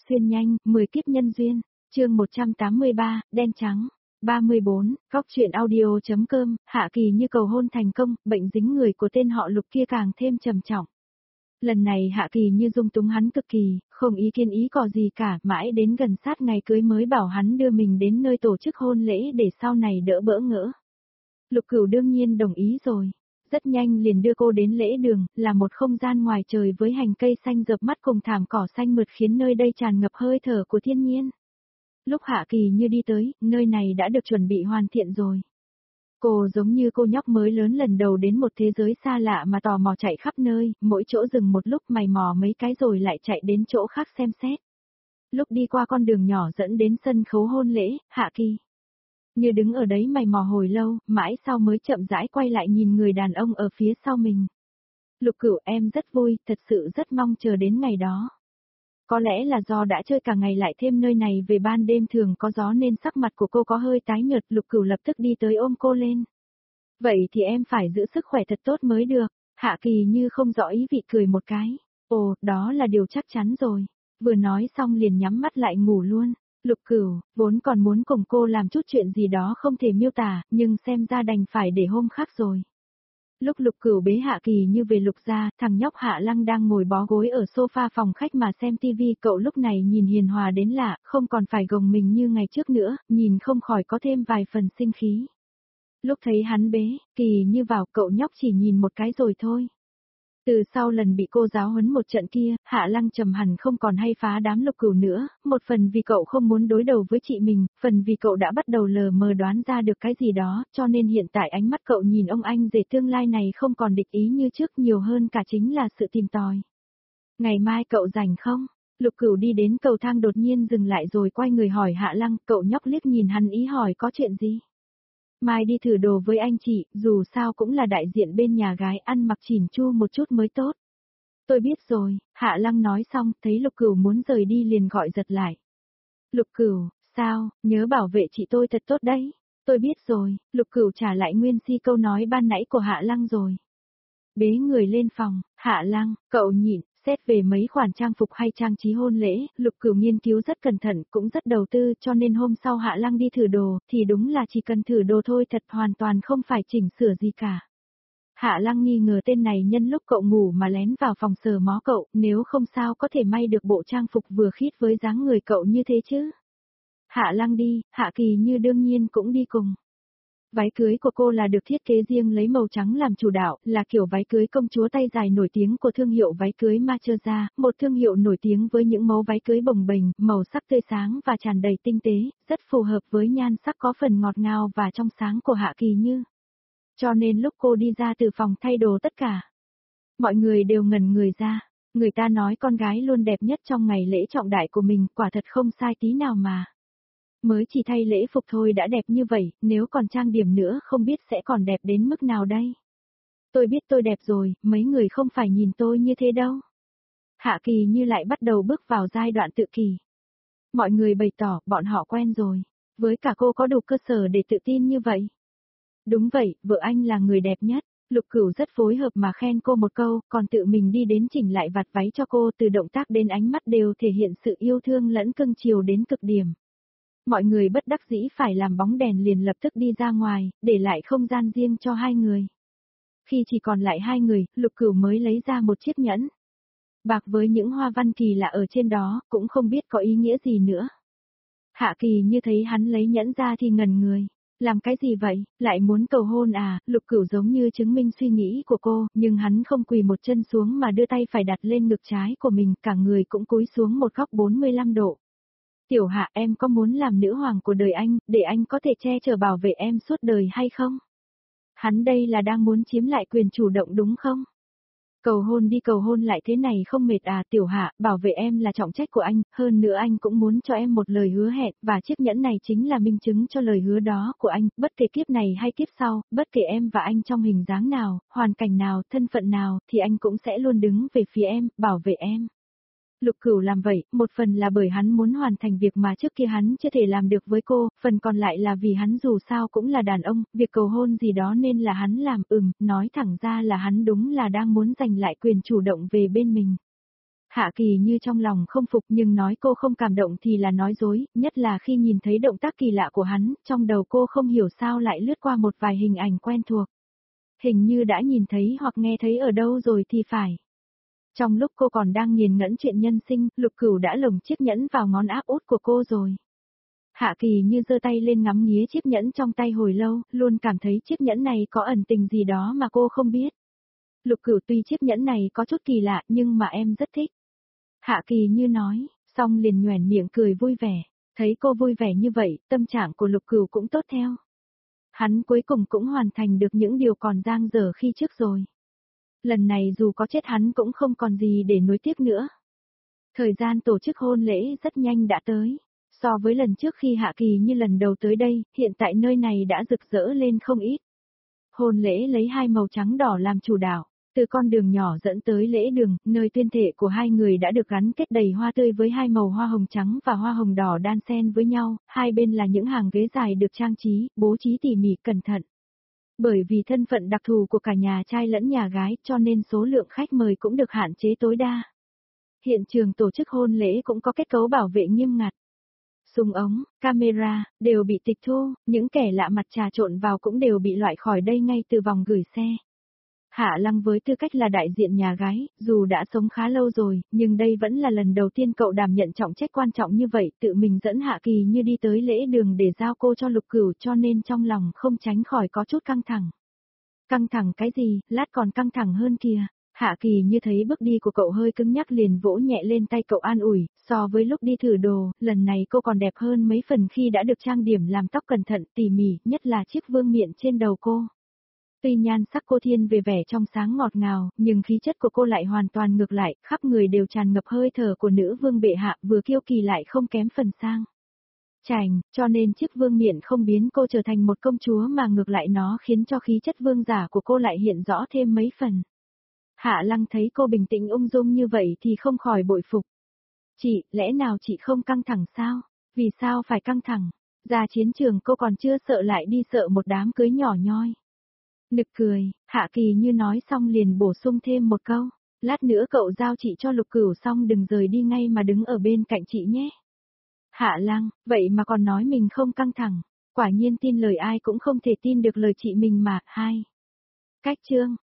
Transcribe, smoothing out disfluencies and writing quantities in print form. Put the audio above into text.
Xuyên nhanh, 10 kiếp nhân duyên, chương 183, đen trắng. 34, góc truyện audio.com, Hạ Kỳ Như cầu hôn thành công, bệnh dính người của tên họ Lục kia càng thêm trầm trọng. Lần này Hạ Kỳ Như dung túng hắn cực kỳ, không ý kiến ý cò gì cả, mãi đến gần sát ngày cưới mới bảo hắn đưa mình đến nơi tổ chức hôn lễ để sau này đỡ bỡ ngỡ. Lục Cửu đương nhiên đồng ý rồi. Rất nhanh liền đưa cô đến lễ đường, là một không gian ngoài trời với hành cây xanh rợp mắt cùng thảm cỏ xanh mượt khiến nơi đây tràn ngập hơi thở của thiên nhiên. Lúc Hạ Kỳ Như đi tới, nơi này đã được chuẩn bị hoàn thiện rồi. Cô giống như cô nhóc mới lớn lần đầu đến một thế giới xa lạ mà tò mò chạy khắp nơi, mỗi chỗ dừng một lúc mày mò mấy cái rồi lại chạy đến chỗ khác xem xét. Lúc đi qua con đường nhỏ dẫn đến sân khấu hôn lễ, Hạ Kỳ Như đứng ở đấy mày mò hồi lâu, mãi sau mới chậm rãi quay lại nhìn người đàn ông ở phía sau mình. Lục Cửu, em rất vui, thật sự rất mong chờ đến ngày đó. Có lẽ là do đã chơi cả ngày lại thêm nơi này về ban đêm thường có gió nên sắc mặt của cô có hơi tái nhợt. Lục Cửu lập tức đi tới ôm cô lên. Vậy thì em phải giữ sức khỏe thật tốt mới được. Hạ Kỳ Như không rõ ý vị cười một cái. Ồ, đó là điều chắc chắn rồi. Vừa nói xong liền nhắm mắt lại ngủ luôn. Lục Cửu, vốn còn muốn cùng cô làm chút chuyện gì đó không thể miêu tả, nhưng xem ra đành phải để hôm khác rồi. Lúc Lục Cửu bế Hạ Kỳ Như về Lục gia, thằng nhóc Hạ Lăng đang ngồi bó gối ở sofa phòng khách mà xem tivi, cậu lúc này nhìn hiền hòa đến lạ, không còn phải gồng mình như ngày trước nữa, nhìn không khỏi có thêm vài phần sinh khí. Lúc thấy hắn bế Kỳ Như vào, cậu nhóc chỉ nhìn một cái rồi thôi. Từ sau lần bị cô giáo huấn một trận kia, Hạ Lăng trầm hẳn không còn hay phá đám Lục Cửu nữa, một phần vì cậu không muốn đối đầu với chị mình, phần vì cậu đã bắt đầu lờ mờ đoán ra được cái gì đó, cho nên hiện tại ánh mắt cậu nhìn ông anh rể tương lai này không còn địch ý như trước, nhiều hơn cả chính là sự tìm tòi. Ngày mai cậu rảnh không? Lục Cửu đi đến cầu thang đột nhiên dừng lại rồi quay người hỏi Hạ Lăng, cậu nhóc liếc nhìn hắn ý hỏi có chuyện gì? Mai đi thử đồ với anh chị, dù sao cũng là đại diện bên nhà gái, ăn mặc chỉn chu một chút mới tốt. Tôi biết rồi, Hạ Lăng nói xong, thấy Lục Cửu muốn rời đi liền gọi giật lại. Lục Cửu, sao, nhớ bảo vệ chị tôi thật tốt đấy. Tôi biết rồi, Lục Cửu trả lại nguyên si câu nói ban nãy của Hạ Lăng rồi. Bế người lên phòng, Hạ Lăng, cậu nhịn. Xét về mấy khoản trang phục hay trang trí hôn lễ, Lục Cửu nghiên cứu rất cẩn thận, cũng rất đầu tư, cho nên hôm sau Hạ Lăng đi thử đồ, thì đúng là chỉ cần thử đồ thôi, thật hoàn toàn không phải chỉnh sửa gì cả. Hạ Lăng nghi ngờ tên này nhân lúc cậu ngủ mà lén vào phòng sờ mó cậu, nếu không sao có thể may được bộ trang phục vừa khít với dáng người cậu như thế chứ. Hạ Lăng đi, Hạ Kỳ Như đương nhiên cũng đi cùng. Váy cưới của cô là được thiết kế riêng lấy màu trắng làm chủ đạo, là kiểu váy cưới công chúa tay dài nổi tiếng của thương hiệu váy cưới Macherza, một thương hiệu nổi tiếng với những mẫu váy cưới bồng bềnh, màu sắc tươi sáng và tràn đầy tinh tế, rất phù hợp với nhan sắc có phần ngọt ngào và trong sáng của Hạ Kỳ Như. Cho nên lúc cô đi ra từ phòng thay đồ tất cả, mọi người đều ngẩn người ra. Người ta nói con gái luôn đẹp nhất trong ngày lễ trọng đại của mình, quả thật không sai tí nào mà. Mới chỉ thay lễ phục thôi đã đẹp như vậy, nếu còn trang điểm nữa không biết sẽ còn đẹp đến mức nào đây. Tôi biết tôi đẹp rồi, mấy người không phải nhìn tôi như thế đâu. Hạ Kỳ Như lại bắt đầu bước vào giai đoạn tự kỷ. Mọi người bày tỏ bọn họ quen rồi, với cả cô có đủ cơ sở để tự tin như vậy. Đúng vậy, vợ anh là người đẹp nhất. Lục Cửu rất phối hợp mà khen cô một câu, còn tự mình đi đến chỉnh lại vạt váy cho cô, từ động tác đến ánh mắt đều thể hiện sự yêu thương lẫn cưng chiều đến cực điểm. Mọi người bất đắc dĩ phải làm bóng đèn liền lập tức đi ra ngoài, để lại không gian riêng cho hai người. Khi chỉ còn lại hai người, Lục Cửu mới lấy ra một chiếc nhẫn bạc với những hoa văn kỳ lạ ở trên đó, cũng không biết có ý nghĩa gì nữa. Hạ Kỳ Như thấy hắn lấy nhẫn ra thì ngẩn người. Làm cái gì vậy, lại muốn cầu hôn à? Lục Cửu giống như chứng minh suy nghĩ của cô, nhưng hắn không quỳ một chân xuống mà đưa tay phải đặt lên ngực trái của mình, cả người cũng cúi xuống một góc 45 độ. Tiểu Hạ, em có muốn làm nữ hoàng của đời anh, để anh có thể che chở bảo vệ em suốt đời hay không? Hắn đây là đang muốn chiếm lại quyền chủ động đúng không? Cầu hôn đi cầu hôn lại thế này không mệt à? Tiểu Hạ, bảo vệ em là trọng trách của anh, hơn nữa anh cũng muốn cho em một lời hứa hẹn, và chiếc nhẫn này chính là minh chứng cho lời hứa đó của anh, bất kể kiếp này hay kiếp sau, bất kể em và anh trong hình dáng nào, hoàn cảnh nào, thân phận nào, thì anh cũng sẽ luôn đứng về phía em, bảo vệ em. Lục Cửu làm vậy, một phần là bởi hắn muốn hoàn thành việc mà trước kia hắn chưa thể làm được với cô, phần còn lại là vì hắn dù sao cũng là đàn ông, việc cầu hôn gì đó nên là hắn làm. Nói thẳng ra là hắn đúng là đang muốn giành lại quyền chủ động về bên mình. Hạ Kỳ Như trong lòng không phục nhưng nói cô không cảm động thì là nói dối, nhất là khi nhìn thấy động tác kỳ lạ của hắn, trong đầu cô không hiểu sao lại lướt qua một vài hình ảnh quen thuộc. Hình như đã nhìn thấy hoặc nghe thấy ở đâu rồi thì phải. Trong lúc cô còn đang nghiền ngẫm chuyện nhân sinh, Lục Cửu đã lồng chiếc nhẫn vào ngón áp út của cô rồi. Hạ Kỳ Như giơ tay lên ngắm nghía chiếc nhẫn trong tay hồi lâu, luôn cảm thấy chiếc nhẫn này có ẩn tình gì đó mà cô không biết. Lục Cửu, tuy chiếc nhẫn này có chút kỳ lạ nhưng mà em rất thích. Hạ Kỳ Như nói, xong liền nhoẻn miệng cười vui vẻ. Thấy cô vui vẻ như vậy, tâm trạng của Lục Cửu cũng tốt theo. Hắn cuối cùng cũng hoàn thành được những điều còn dang dở khi trước rồi. Lần này dù có chết hắn cũng không còn gì để nối tiếp nữa. Thời gian tổ chức hôn lễ rất nhanh đã tới. So với lần trước khi Hạ Kỳ Như lần đầu tới đây, hiện tại nơi này đã rực rỡ lên không ít. Hôn lễ lấy hai màu trắng đỏ làm chủ đạo. Từ con đường nhỏ dẫn tới lễ đường, nơi tuyên thệ của hai người đã được gắn kết đầy hoa tươi với hai màu hoa hồng trắng và hoa hồng đỏ đan xen với nhau, hai bên là những hàng ghế dài được trang trí, bố trí tỉ mỉ cẩn thận. Bởi vì thân phận đặc thù của cả nhà trai lẫn nhà gái cho nên số lượng khách mời cũng được hạn chế tối đa. Hiện trường tổ chức hôn lễ cũng có kết cấu bảo vệ nghiêm ngặt. Súng ống, camera, đều bị tịch thu, những kẻ lạ mặt trà trộn vào cũng đều bị loại khỏi đây ngay từ vòng gửi xe. Hạ Lăng với tư cách là đại diện nhà gái, dù đã sống khá lâu rồi, nhưng đây vẫn là lần đầu tiên cậu đảm nhận trọng trách quan trọng như vậy, tự mình dẫn Hạ Kỳ Như đi tới lễ đường để giao cô cho Lục Cửu cho nên trong lòng không tránh khỏi có chút căng thẳng. Căng thẳng cái gì, lát còn căng thẳng hơn kìa. Hạ Kỳ Như thấy bước đi của cậu hơi cứng nhắc liền vỗ nhẹ lên tay cậu an ủi, so với lúc đi thử đồ, lần này cô còn đẹp hơn mấy phần khi đã được trang điểm làm tóc cẩn thận tỉ mỉ, nhất là chiếc vương miện trên đầu cô. Tuy nhan sắc cô thiên về vẻ trong sáng ngọt ngào, nhưng khí chất của cô lại hoàn toàn ngược lại, khắp người đều tràn ngập hơi thở của nữ vương bệ hạ, vừa kiêu kỳ lại không kém phần sang. Chảnh, cho nên chiếc vương miện không biến cô trở thành một công chúa mà ngược lại nó khiến cho khí chất vương giả của cô lại hiện rõ thêm mấy phần. Hạ Lăng thấy cô bình tĩnh ung dung như vậy thì không khỏi bội phục. Chị, lẽ nào chị không căng thẳng sao? Vì sao phải căng thẳng? Ra chiến trường cô còn chưa sợ lại đi sợ một đám cưới nhỏ nhoi. Nực cười, Hạ Kỳ Như nói xong liền bổ sung thêm một câu. Lát nữa cậu giao chị cho Lục Cửu xong đừng rời đi ngay mà đứng ở bên cạnh chị nhé. Hạ Lăng, vậy mà còn nói mình không căng thẳng. Quả nhiên tin lời ai cũng không thể tin được lời chị mình mà. Hai. Cách chương.